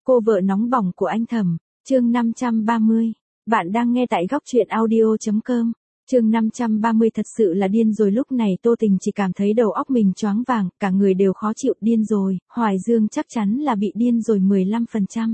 Cô vợ nóng bỏng của anh Thẩm, chương 530. Bạn đang nghe tại góc truyện audio.com. Chương 530 thật sự là điên rồi, lúc này Tô Tình chỉ cảm thấy đầu óc mình choáng váng, cả người đều khó chịu. Điên rồi, Hoài Dương chắc chắn là bị điên rồi. 15%.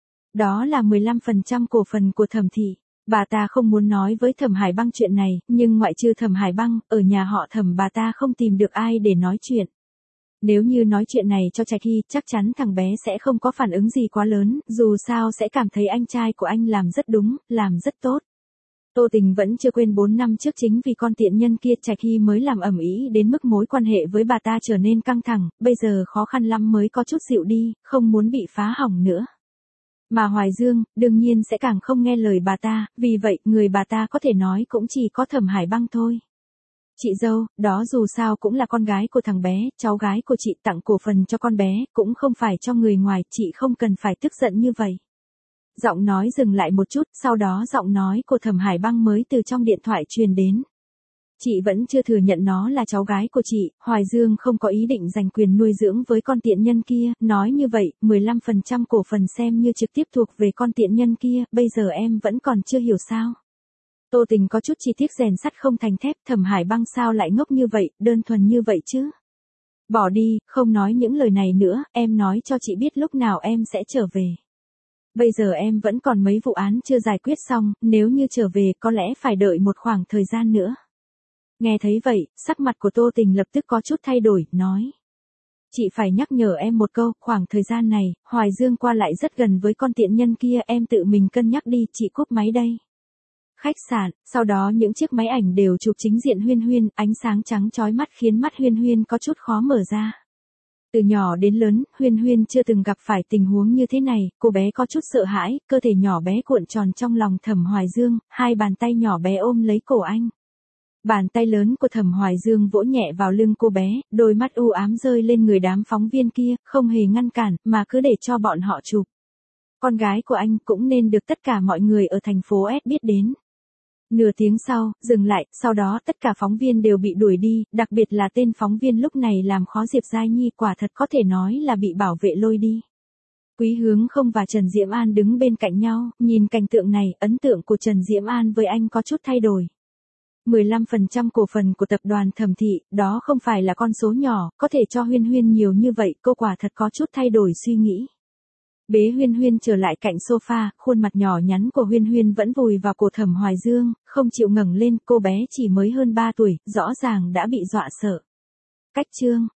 Đó là 15% cổ phần của Thẩm thị. Bà ta không muốn nói với Thẩm Hải Băng chuyện này, nhưng ngoại trừ Thẩm Hải Băng, ở nhà họ Thẩm bà ta không tìm được ai để nói chuyện. Nếu như nói chuyện này cho Trạch Hy, chắc chắn thằng bé sẽ không có phản ứng gì quá lớn, dù sao sẽ cảm thấy anh trai của anh làm rất đúng, làm rất tốt. Tô Tình vẫn chưa quên 4 năm trước chính vì con tiện nhân kia Trạch Hy mới làm ầm ĩ đến mức mối quan hệ với bà ta trở nên căng thẳng, bây giờ khó khăn lắm mới có chút dịu đi, không muốn bị phá hỏng nữa. Mà Hoài Dương, đương nhiên sẽ càng không nghe lời bà ta, vì vậy người bà ta có thể nói cũng chỉ có Thẩm Hải Băng thôi. Chị dâu, đó dù sao cũng là con gái của thằng bé, cháu gái của chị, tặng cổ phần cho con bé, cũng không phải cho người ngoài, chị không cần phải tức giận như vậy. Giọng nói dừng lại một chút, sau đó giọng nói của Thẩm Hải Băng mới từ trong điện thoại truyền đến. Chị vẫn chưa thừa nhận nó là cháu gái của chị, Hoài Dương không có ý định giành quyền nuôi dưỡng với con tiện nhân kia, nói như vậy, 15% cổ phần xem như trực tiếp thuộc về con tiện nhân kia, bây giờ em vẫn còn chưa hiểu sao. Tô Tình có chút chi tiết rèn sắt không thành thép, Thẩm Hải Băng sao lại ngốc như vậy, đơn thuần như vậy chứ. Bỏ đi, không nói những lời này nữa, em nói cho chị biết lúc nào em sẽ trở về. Bây giờ em vẫn còn mấy vụ án chưa giải quyết xong, nếu như trở về có lẽ phải đợi một khoảng thời gian nữa. Nghe thấy vậy, sắc mặt của Tô Tình lập tức có chút thay đổi, nói. Chị phải nhắc nhở em một câu, khoảng thời gian này, Hoài Dương qua lại rất gần với con tiện nhân kia, em tự mình cân nhắc đi, chị cúp máy đây. Khách sạn, sau đó những chiếc máy ảnh đều chụp chính diện Huyên Huyên, ánh sáng trắng chói mắt khiến mắt Huyên Huyên có chút khó mở ra. Từ nhỏ đến lớn, Huyên Huyên chưa từng gặp phải tình huống như thế này, cô bé có chút sợ hãi, cơ thể nhỏ bé cuộn tròn trong lòng Thẩm Hoài Dương, hai bàn tay nhỏ bé ôm lấy cổ anh. Bàn tay lớn của Thẩm Hoài Dương vỗ nhẹ vào lưng cô bé, đôi mắt u ám rơi lên người đám phóng viên kia, không hề ngăn cản, mà cứ để cho bọn họ chụp. Con gái của anh cũng nên được tất cả mọi người ở thành phố S biết đến. Nửa tiếng sau, dừng lại, sau đó tất cả phóng viên đều bị đuổi đi, đặc biệt là tên phóng viên lúc này làm khó Diệp Giai Nhi, quả thật có thể nói là bị bảo vệ lôi đi. Quý Hướng Không và Trần Diễm An đứng bên cạnh nhau, nhìn cảnh tượng này, ấn tượng của Trần Diễm An với anh có chút thay đổi. 15% cổ phần của tập đoàn Thẩm thị, đó không phải là con số nhỏ, có thể cho Huyên Huyên nhiều như vậy, cô quả thật có chút thay đổi suy nghĩ. Bế Huyên Huyên trở lại cạnh sofa, khuôn mặt nhỏ nhắn của Huyên Huyên vẫn vùi vào cổ Thẩm Hoài Dương, không chịu ngẩng lên, cô bé chỉ mới hơn 3 tuổi, rõ ràng đã bị dọa sợ. Cách chương,